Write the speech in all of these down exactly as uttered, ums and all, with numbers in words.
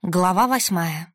Глава восьмая.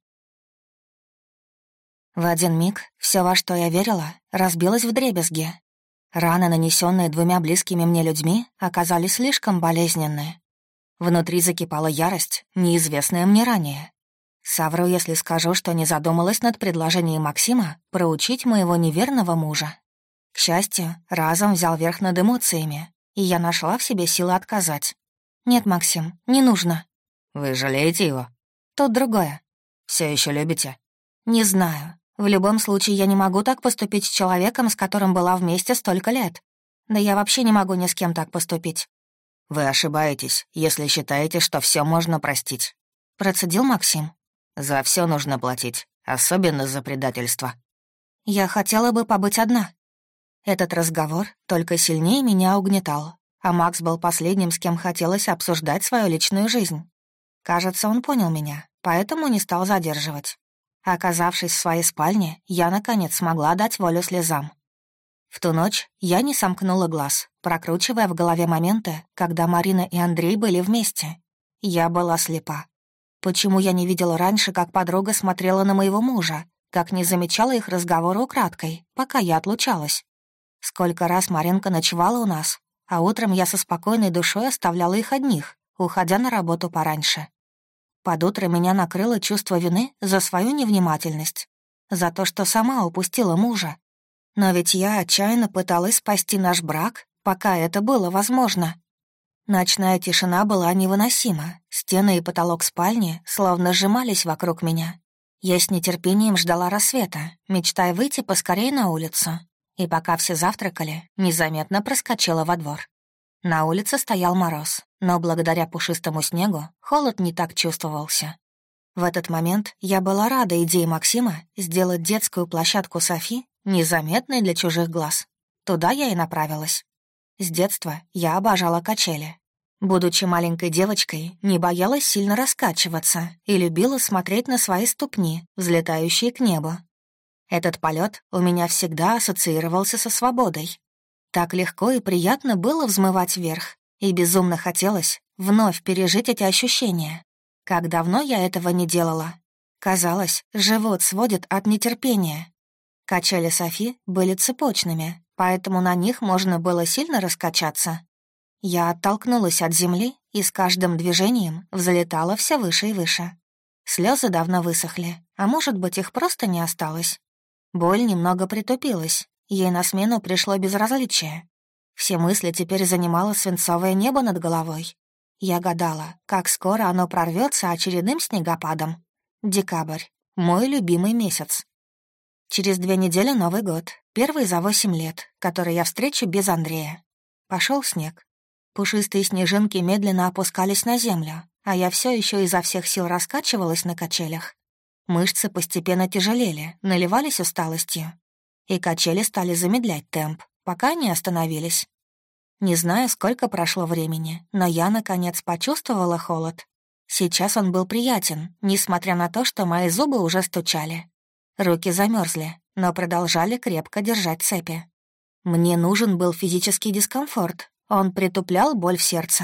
В один миг все, во что я верила, разбилось вдребезги. Раны, нанесенные двумя близкими мне людьми, оказались слишком болезненны. Внутри закипала ярость, неизвестная мне ранее. Совру, если скажу, что не задумалась над предложением Максима проучить моего неверного мужа. К счастью, разум взял верх над эмоциями, и я нашла в себе силы отказать. «Нет, Максим, не нужно». «Вы жалеете его?» «Тут другое». Все еще любите?» «Не знаю. В любом случае, я не могу так поступить с человеком, с которым была вместе столько лет. Да я вообще не могу ни с кем так поступить». «Вы ошибаетесь, если считаете, что все можно простить». Процедил Максим. «За все нужно платить, особенно за предательство». «Я хотела бы побыть одна». Этот разговор только сильнее меня угнетал, а Макс был последним, с кем хотелось обсуждать свою личную жизнь. Кажется, он понял меня, поэтому не стал задерживать. Оказавшись в своей спальне, я, наконец, смогла дать волю слезам. В ту ночь я не сомкнула глаз, прокручивая в голове моменты, когда Марина и Андрей были вместе. Я была слепа. Почему я не видела раньше, как подруга смотрела на моего мужа, как не замечала их разговора украдкой, пока я отлучалась? Сколько раз Маринка ночевала у нас, а утром я со спокойной душой оставляла их одних, уходя на работу пораньше. Под утро меня накрыло чувство вины за свою невнимательность, за то, что сама упустила мужа. Но ведь я отчаянно пыталась спасти наш брак, пока это было возможно. Ночная тишина была невыносима, стены и потолок спальни словно сжимались вокруг меня. Я с нетерпением ждала рассвета, мечтая выйти поскорее на улицу. И пока все завтракали, незаметно проскочила во двор. На улице стоял мороз, но благодаря пушистому снегу холод не так чувствовался. В этот момент я была рада идее Максима сделать детскую площадку Софи незаметной для чужих глаз. Туда я и направилась. С детства я обожала качели. Будучи маленькой девочкой, не боялась сильно раскачиваться и любила смотреть на свои ступни, взлетающие к небу. Этот полет у меня всегда ассоциировался со свободой. Так легко и приятно было взмывать вверх, и безумно хотелось вновь пережить эти ощущения. Как давно я этого не делала. Казалось, живот сводит от нетерпения. Качели Софи были цепочными, поэтому на них можно было сильно раскачаться. Я оттолкнулась от земли и с каждым движением взлетала все выше и выше. Слезы давно высохли, а может быть, их просто не осталось. Боль немного притупилась. Ей на смену пришло безразличие. Все мысли теперь занимало свинцовое небо над головой. Я гадала, как скоро оно прорвется очередным снегопадом. Декабрь — мой любимый месяц. Через две недели Новый год, первый за восемь лет, который я встречу без Андрея. Пошел снег. Пушистые снежинки медленно опускались на землю, а я все еще изо всех сил раскачивалась на качелях. Мышцы постепенно тяжелели, наливались усталостью. И качели стали замедлять темп, пока не остановились. Не знаю, сколько прошло времени, но я, наконец, почувствовала холод. Сейчас он был приятен, несмотря на то, что мои зубы уже стучали. Руки замерзли, но продолжали крепко держать цепи. Мне нужен был физический дискомфорт, он притуплял боль в сердце.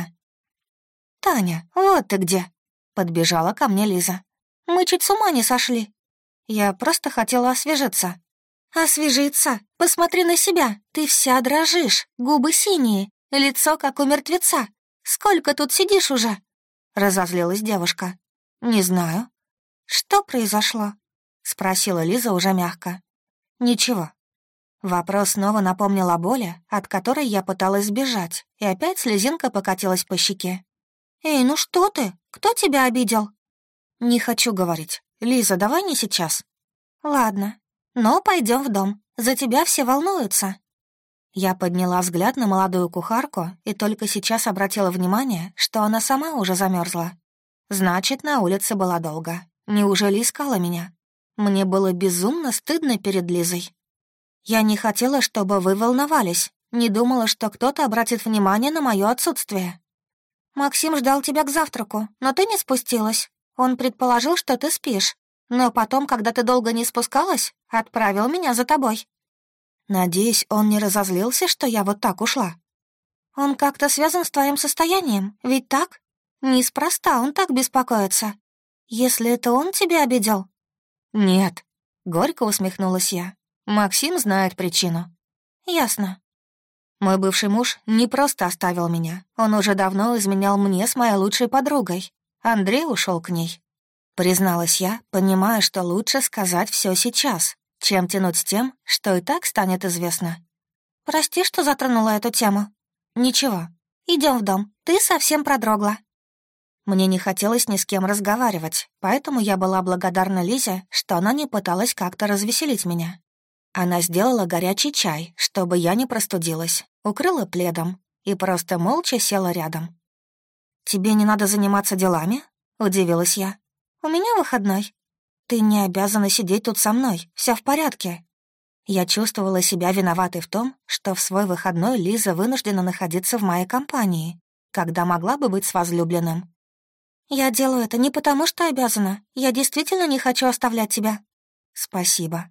«Таня, вот ты где!» — подбежала ко мне Лиза. «Мы чуть с ума не сошли. Я просто хотела освежиться». «Освежиться? Посмотри на себя. Ты вся дрожишь, губы синие, лицо как у мертвеца. Сколько тут сидишь уже?» — разозлилась девушка. «Не знаю». «Что произошло?» — спросила Лиза уже мягко. «Ничего». Вопрос снова напомнил о боли, от которой я пыталась сбежать, и опять слезинка покатилась по щеке. «Эй, ну что ты? Кто тебя обидел?» «Не хочу говорить. Лиза, давай не сейчас». «Ладно. Но пойдем в дом. За тебя все волнуются». Я подняла взгляд на молодую кухарку и только сейчас обратила внимание, что она сама уже замерзла. Значит, на улице была долго. Неужели искала меня? Мне было безумно стыдно перед Лизой. Я не хотела, чтобы вы волновались. Не думала, что кто-то обратит внимание на мое отсутствие. Максим ждал тебя к завтраку, но ты не спустилась. Он предположил, что ты спишь. Но потом, когда ты долго не спускалась, отправил меня за тобой. Надеюсь, он не разозлился, что я вот так ушла. Он как-то связан с твоим состоянием, ведь так? Неспроста он так беспокоится. Если это он тебя обидел?» «Нет», — горько усмехнулась я. «Максим знает причину». «Ясно». Мой бывший муж не просто оставил меня. Он уже давно изменял мне с моей лучшей подругой. Андрей ушел к ней. Призналась я, понимая, что лучше сказать все сейчас, чем тянуть с тем, что и так станет известно. «Прости, что затронула эту тему». «Ничего. Идем в дом. Ты совсем продрогла». Мне не хотелось ни с кем разговаривать, поэтому я была благодарна Лизе, что она не пыталась как-то развеселить меня. Она сделала горячий чай, чтобы я не простудилась, укрыла пледом и просто молча села рядом. «Тебе не надо заниматься делами?» — удивилась я. «У меня выходной». «Ты не обязана сидеть тут со мной, все в порядке». Я чувствовала себя виноватой в том, что в свой выходной Лиза вынуждена находиться в моей компании, когда могла бы быть с возлюбленным. «Я делаю это не потому, что обязана. Я действительно не хочу оставлять тебя». «Спасибо».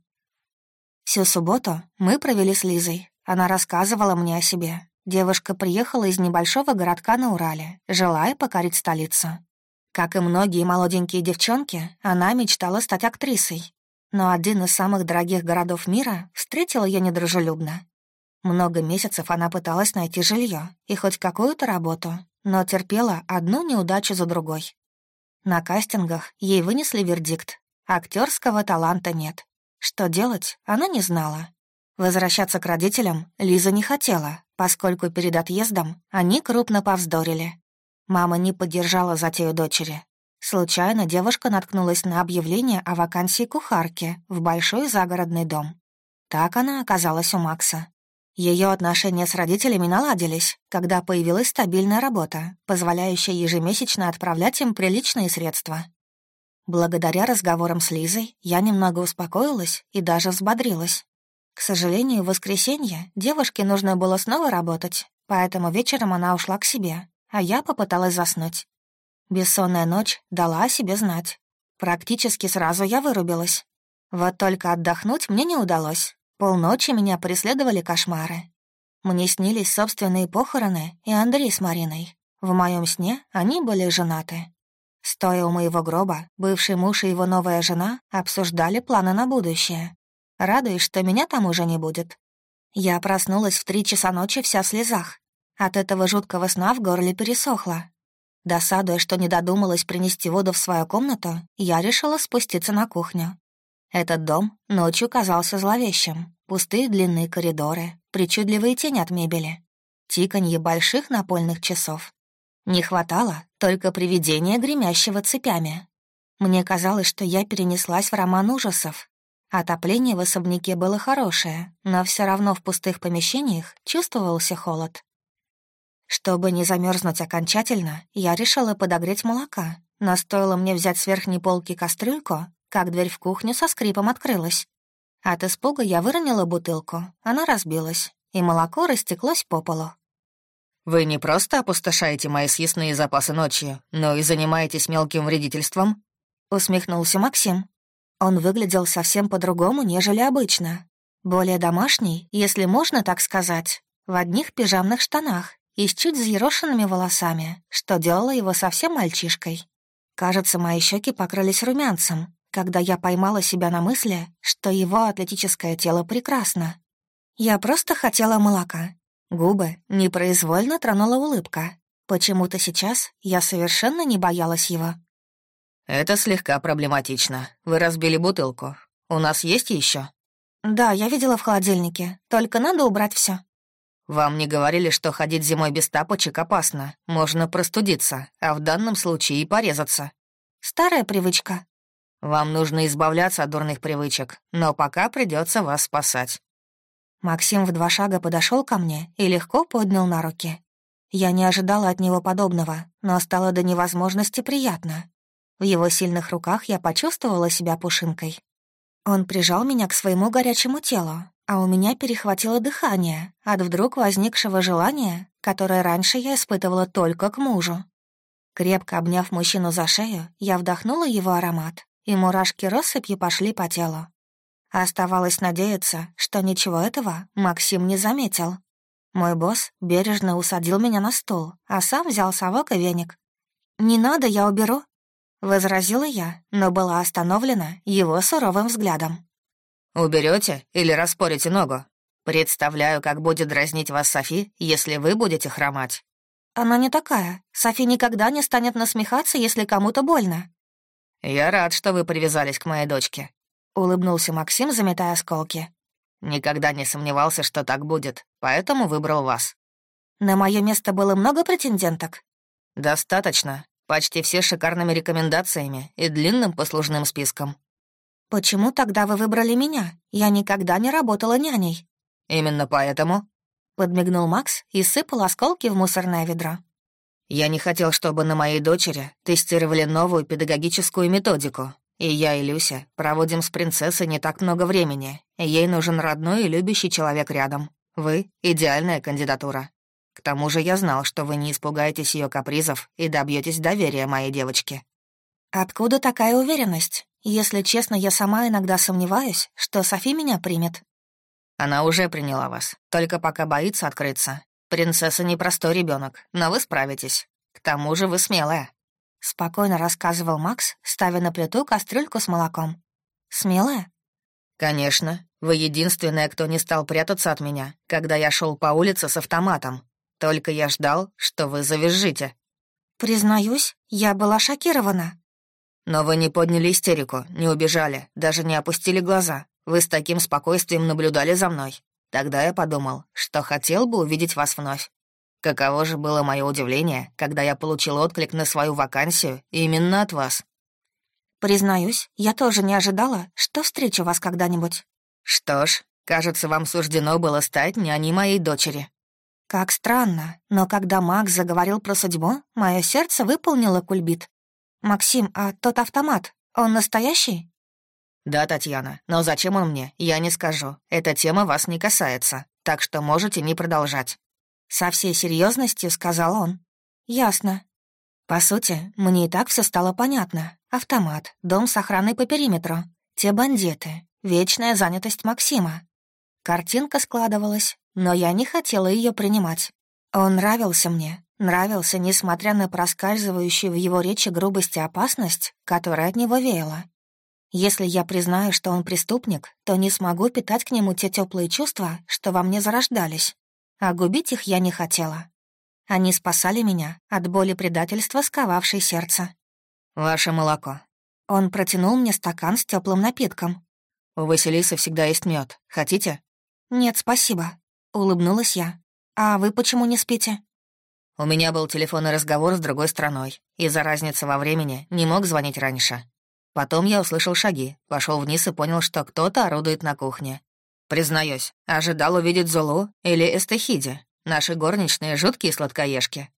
Всю субботу мы провели с Лизой. Она рассказывала мне о себе. Девушка приехала из небольшого городка на Урале, желая покорить столицу. Как и многие молоденькие девчонки, она мечтала стать актрисой. Но один из самых дорогих городов мира встретил ее недружелюбно. Много месяцев она пыталась найти жилье и хоть какую-то работу, но терпела одну неудачу за другой. На кастингах ей вынесли вердикт: актерского таланта нет. Что делать, она не знала. Возвращаться к родителям Лиза не хотела, поскольку перед отъездом они крупно повздорили. Мама не поддержала затею дочери. Случайно девушка наткнулась на объявление о вакансии кухарки в большой загородный дом. Так она оказалась у Макса. Ее отношения с родителями наладились, когда появилась стабильная работа, позволяющая ежемесячно отправлять им приличные средства. Благодаря разговорам с Лизой я немного успокоилась и даже взбодрилась. К сожалению, в воскресенье девушке нужно было снова работать, поэтому вечером она ушла к себе, а я попыталась заснуть. Бессонная ночь дала о себе знать. Практически сразу я вырубилась. Вот только отдохнуть мне не удалось. Полночи меня преследовали кошмары. Мне снились собственные похороны и Андрей с Мариной. В моем сне они были женаты. Стоя у моего гроба, бывший муж и его новая жена обсуждали планы на будущее. Радуюсь, что меня там уже не будет. Я проснулась в три часа ночи вся в слезах. От этого жуткого сна в горле пересохло. Досадуя, что не додумалась принести воду в свою комнату, я решила спуститься на кухню. Этот дом ночью казался зловещим. Пустые длинные коридоры, причудливые тени от мебели, тиканье больших напольных часов. Не хватало только привидения, гремящего цепями. Мне казалось, что я перенеслась в роман ужасов. Отопление в особняке было хорошее, но все равно в пустых помещениях чувствовался холод. Чтобы не замерзнуть окончательно, я решила подогреть молока, но стоило мне взять с верхней полки кастрюльку, как дверь в кухню со скрипом открылась. От испуга я выронила бутылку, она разбилась, и молоко растеклось по полу. «Вы не просто опустошаете мои съестные запасы ночью, но и занимаетесь мелким вредительством?» — усмехнулся Максим. Он выглядел совсем по-другому, нежели обычно. Более домашний, если можно так сказать, в одних пижамных штанах и с чуть взъерошенными волосами, что делало его совсем мальчишкой. Кажется, мои щеки покрылись румянцем, когда я поймала себя на мысли, что его атлетическое тело прекрасно. Я просто хотела молока. Губы непроизвольно тронула улыбка. Почему-то сейчас я совершенно не боялась его. «Это слегка проблематично. Вы разбили бутылку. У нас есть еще? «Да, я видела в холодильнике. Только надо убрать все. «Вам не говорили, что ходить зимой без тапочек опасно? Можно простудиться, а в данном случае и порезаться». «Старая привычка». «Вам нужно избавляться от дурных привычек, но пока придется вас спасать». Максим в два шага подошел ко мне и легко поднял на руки. Я не ожидала от него подобного, но стало до невозможности приятно. В его сильных руках я почувствовала себя пушинкой. Он прижал меня к своему горячему телу, а у меня перехватило дыхание от вдруг возникшего желания, которое раньше я испытывала только к мужу. Крепко обняв мужчину за шею, я вдохнула его аромат, и мурашки россыпью пошли по телу. Оставалось надеяться, что ничего этого Максим не заметил. Мой босс бережно усадил меня на стул, а сам взял совок и веник. «Не надо, я уберу». возразила я, но была остановлена его суровым взглядом. Уберете или распорите ногу? Представляю, как будет дразнить вас Софи, если вы будете хромать». «Она не такая. Софи никогда не станет насмехаться, если кому-то больно». «Я рад, что вы привязались к моей дочке», — улыбнулся Максим, заметая осколки. «Никогда не сомневался, что так будет, поэтому выбрал вас». «На мое место было много претенденток?» «Достаточно. Почти все с шикарными рекомендациями и длинным послужным списком». «Почему тогда вы выбрали меня? Я никогда не работала няней». «Именно поэтому», — подмигнул Макс и сыпал осколки в мусорное ведро. «Я не хотел, чтобы на моей дочери тестировали новую педагогическую методику. И я, и Люся проводим с принцессой не так много времени. Ей нужен родной и любящий человек рядом. Вы — идеальная кандидатура. К тому же я знал, что вы не испугаетесь ее капризов и добьетесь доверия моей девочки». «Откуда такая уверенность? Если честно, я сама иногда сомневаюсь, что Софи меня примет». «Она уже приняла вас, только пока боится открыться. Принцесса непростой ребенок, но вы справитесь. К тому же вы смелая». Спокойно рассказывал Макс, ставя на плиту кастрюльку с молоком. «Смелая?» «Конечно. Вы единственная, кто не стал прятаться от меня, когда я шел по улице с автоматом. Только я ждал, что вы завизжите». «Признаюсь, я была шокирована». «Но вы не подняли истерику, не убежали, даже не опустили глаза. Вы с таким спокойствием наблюдали за мной. Тогда я подумал, что хотел бы увидеть вас вновь. Каково же было мое удивление, когда я получил отклик на свою вакансию именно от вас». «Признаюсь, я тоже не ожидала, что встречу вас когда-нибудь». «Что ж, кажется, вам суждено было стать няней моей дочери». Как странно, но когда Макс заговорил про судьбу, мое сердце выполнило кульбит. «Максим, а тот автомат, он настоящий?» «Да, Татьяна, но зачем он мне, я не скажу. Эта тема вас не касается, так что можете не продолжать». Со всей серьезностью сказал он. «Ясно». По сути, мне и так все стало понятно. Автомат, дом с охраной по периметру, те бандиты, вечная занятость Максима. Картинка складывалась, но я не хотела ее принимать. Он нравился мне, нравился, несмотря на проскальзывающую в его речи грубость и опасность, которая от него веяла. Если я признаю, что он преступник, то не смогу питать к нему те теплые чувства, что во мне зарождались. А губить их я не хотела. Они спасали меня от боли предательства, сковавшей сердце. «Ваше молоко». Он протянул мне стакан с теплым напитком. «У Василисы всегда есть мед. Хотите?» «Нет, спасибо», — улыбнулась я. «А вы почему не спите?» «У меня был телефонный разговор с другой страной. Из-за разницы во времени не мог звонить раньше. Потом я услышал шаги, пошел вниз и понял, что кто-то орудует на кухне. Признаюсь, ожидал увидеть Зулу или Эстехиди. Наши горничные жуткие сладкоежки».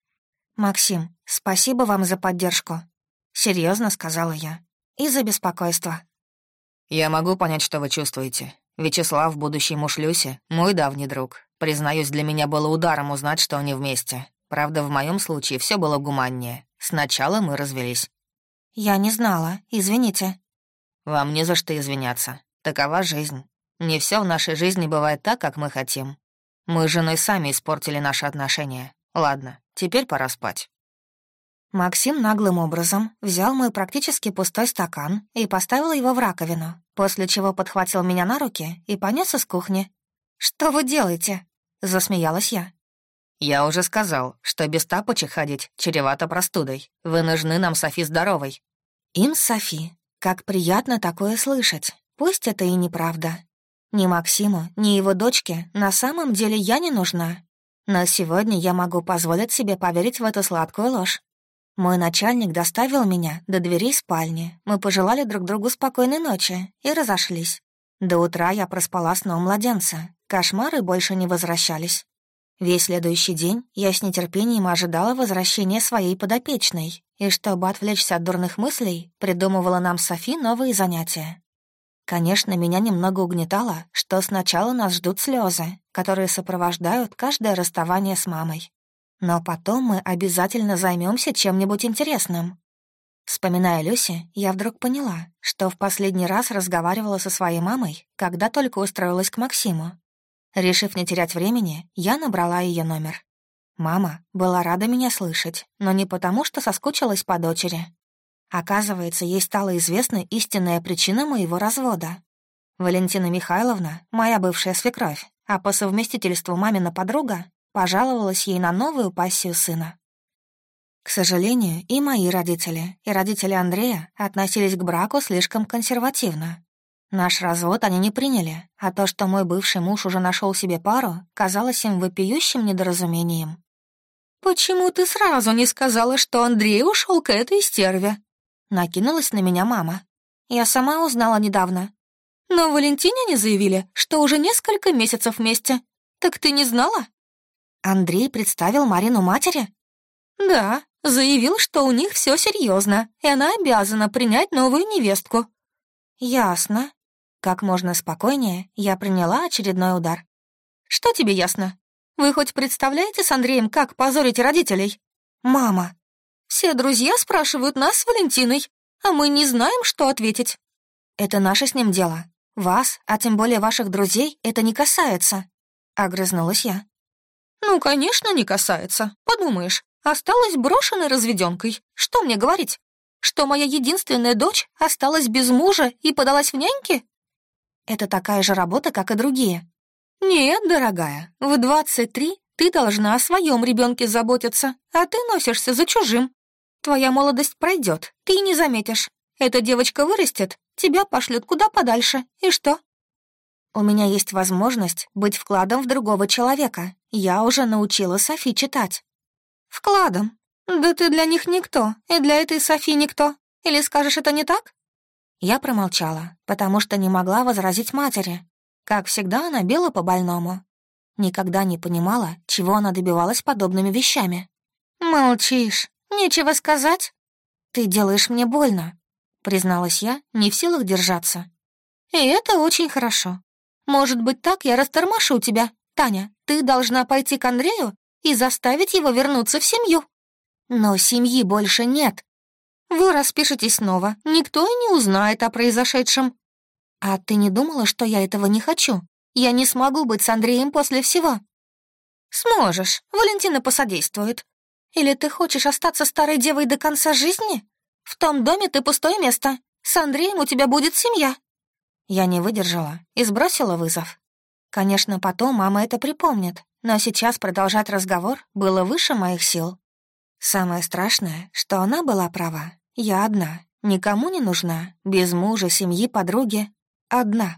«Максим, спасибо вам за поддержку», — серьезно сказала я. «И за беспокойство». «Я могу понять, что вы чувствуете. Вячеслав, будущий муж Люси, мой давний друг. Признаюсь, для меня было ударом узнать, что они вместе. Правда, в моем случае все было гуманнее. Сначала мы развелись». «Я не знала, извините». «Вам не за что извиняться. Такова жизнь. Не все в нашей жизни бывает так, как мы хотим. Мы с женой сами испортили наши отношения. Ладно, теперь пора спать». Максим наглым образом взял мой практически пустой стакан и поставил его в раковину, после чего подхватил меня на руки и понес из кухни. «Что вы делаете?» — засмеялась я. «Я уже сказал, что без тапочек ходить чревато простудой. Вы нужны нам, Софи, здоровой». Им Софи. Как приятно такое слышать. Пусть это и неправда. Ни Максиму, ни его дочке на самом деле я не нужна. Но сегодня я могу позволить себе поверить в эту сладкую ложь. Мой начальник доставил меня до дверей спальни. Мы пожелали друг другу спокойной ночи и разошлись. До утра я проспала сном младенца. Кошмары больше не возвращались. Весь следующий день я с нетерпением ожидала возвращения своей подопечной, и чтобы отвлечься от дурных мыслей, придумывала нам с Софи новые занятия. Конечно, меня немного угнетало, что сначала нас ждут слезы, которые сопровождают каждое расставание с мамой. Но потом мы обязательно займемся чем-нибудь интересным. Вспоминая Люси, я вдруг поняла, что в последний раз разговаривала со своей мамой, когда только устроилась к Максиму. Решив не терять времени, я набрала ее номер. Мама была рада меня слышать, но не потому, что соскучилась по дочери. Оказывается, ей стала известна истинная причина моего развода. Валентина Михайловна, моя бывшая свекровь, а по совместительству мамина подруга, пожаловалась ей на новую пассию сына. К сожалению, и мои родители, и родители Андрея относились к браку слишком консервативно. Наш развод они не приняли, а то, что мой бывший муж уже нашел себе пару, казалось им вопиющим недоразумением. «Почему ты сразу не сказала, что Андрей ушел к этой стерве?» Накинулась на меня мама. «Я сама узнала недавно. Но Валентине не заявили, что уже несколько месяцев вместе. Так ты не знала?» Андрей представил Марину матери? «Да, заявил, что у них все серьезно, и она обязана принять новую невестку». «Ясно». Как можно спокойнее я приняла очередной удар. «Что тебе ясно? Вы хоть представляете с Андреем, как позорите родителей?» «Мама, все друзья спрашивают нас с Валентиной, а мы не знаем, что ответить». «Это наше с ним дело. Вас, а тем более ваших друзей, это не касается», — огрызнулась я. «Ну, конечно, не касается. Подумаешь, осталась брошенной разведенкой. Что мне говорить? Что моя единственная дочь осталась без мужа и подалась в няньки? Это такая же работа, как и другие». «Нет, дорогая, в двадцать три ты должна о своем ребенке заботиться, а ты носишься за чужим. Твоя молодость пройдет, ты и не заметишь. Эта девочка вырастет, тебя пошлют куда подальше, и что?» «У меня есть возможность быть вкладом в другого человека. Я уже научила Софи читать». «Вкладом? Да ты для них никто, и для этой Софи никто. Или скажешь, это не так?» Я промолчала, потому что не могла возразить матери. Как всегда, она била по больному. Никогда не понимала, чего она добивалась подобными вещами. «Молчишь. Нечего сказать?» «Ты делаешь мне больно», — призналась я, не в силах держаться. «И это очень хорошо. Может быть, так я растормошу тебя. Таня, ты должна пойти к Андрею и заставить его вернуться в семью». «Но семьи больше нет». «Вы распишетесь снова, никто и не узнает о произошедшем». «А ты не думала, что я этого не хочу? Я не смогу быть с Андреем после всего». «Сможешь, Валентина посодействует. Или ты хочешь остаться старой девой до конца жизни? В том доме ты пустое место. С Андреем у тебя будет семья». Я не выдержала и сбросила вызов. Конечно, потом мама это припомнит, но сейчас продолжать разговор было выше моих сил. Самое страшное, что она была права. Я одна, никому не нужна, без мужа, семьи, подруги. Одна.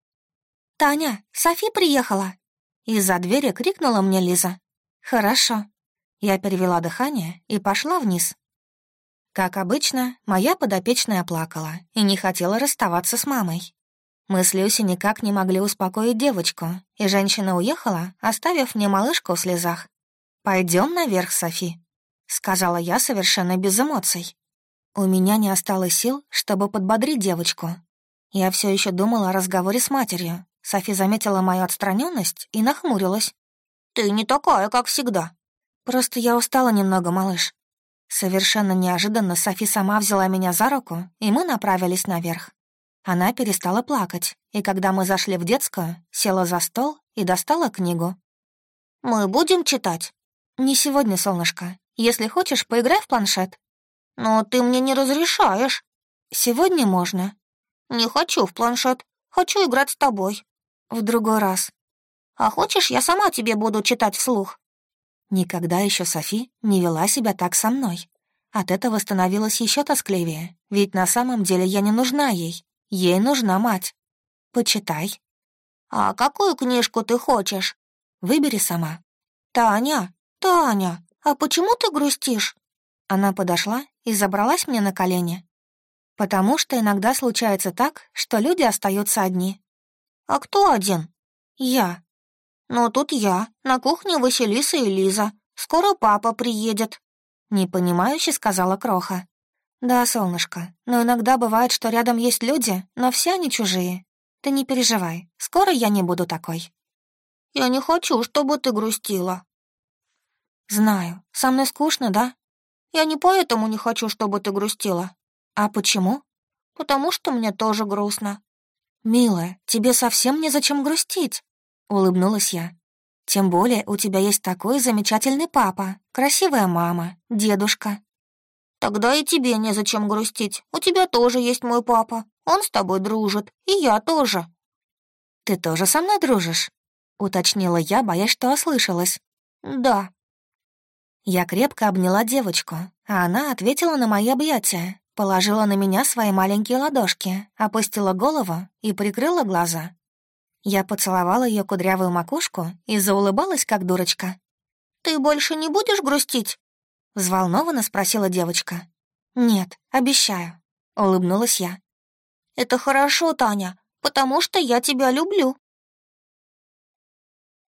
«Таня, Софи приехала!» Из-за двери крикнула мне Лиза. «Хорошо». Я перевела дыхание и пошла вниз. Как обычно, моя подопечная плакала и не хотела расставаться с мамой. Мы с Люси никак не могли успокоить девочку, и женщина уехала, оставив мне малышку в слезах. «Пойдем наверх, Софи», — сказала я совершенно без эмоций. У меня не осталось сил, чтобы подбодрить девочку. Я все еще думала о разговоре с матерью. Софи заметила мою отстраненность и нахмурилась. «Ты не такая, как всегда». «Просто я устала немного, малыш». Совершенно неожиданно Софи сама взяла меня за руку, и мы направились наверх. Она перестала плакать, и когда мы зашли в детскую, села за стол и достала книгу. «Мы будем читать?» «Не сегодня, солнышко. Если хочешь, поиграй в планшет». «Но ты мне не разрешаешь». «Сегодня можно». «Не хочу в планшет. Хочу играть с тобой». «В другой раз». «А хочешь, я сама тебе буду читать вслух?» Никогда еще Софи не вела себя так со мной. От этого становилось еще тоскливее, ведь на самом деле я не нужна ей. Ей нужна мать. «Почитай». «А какую книжку ты хочешь?» «Выбери сама». «Таня, Таня, а почему ты грустишь?» Она подошла и забралась мне на колени. «Потому что иногда случается так, что люди остаются одни». «А кто один?» «Я». «Ну, тут я, на кухне Василиса и Лиза. Скоро папа приедет», — непонимающе сказала Кроха. «Да, солнышко, но иногда бывает, что рядом есть люди, но все они чужие. Ты не переживай, скоро я не буду такой». «Я не хочу, чтобы ты грустила». «Знаю, со мной скучно, да?» «Я не поэтому не хочу, чтобы ты грустила». «А почему?» «Потому что мне тоже грустно». «Милая, тебе совсем незачем грустить», — улыбнулась я. «Тем более у тебя есть такой замечательный папа, красивая мама, дедушка». Тогда и тебе незачем грустить. У тебя тоже есть мой папа. Он с тобой дружит, и я тоже». «Ты тоже со мной дружишь?» — уточнила я, боясь, что ослышалась. «Да». Я крепко обняла девочку, а она ответила на мои объятия, положила на меня свои маленькие ладошки, опустила голову и прикрыла глаза. Я поцеловала ее кудрявую макушку и заулыбалась, как дурочка. «Ты больше не будешь грустить?» — взволнованно спросила девочка. «Нет, обещаю», — улыбнулась я. «Это хорошо, Таня, потому что я тебя люблю».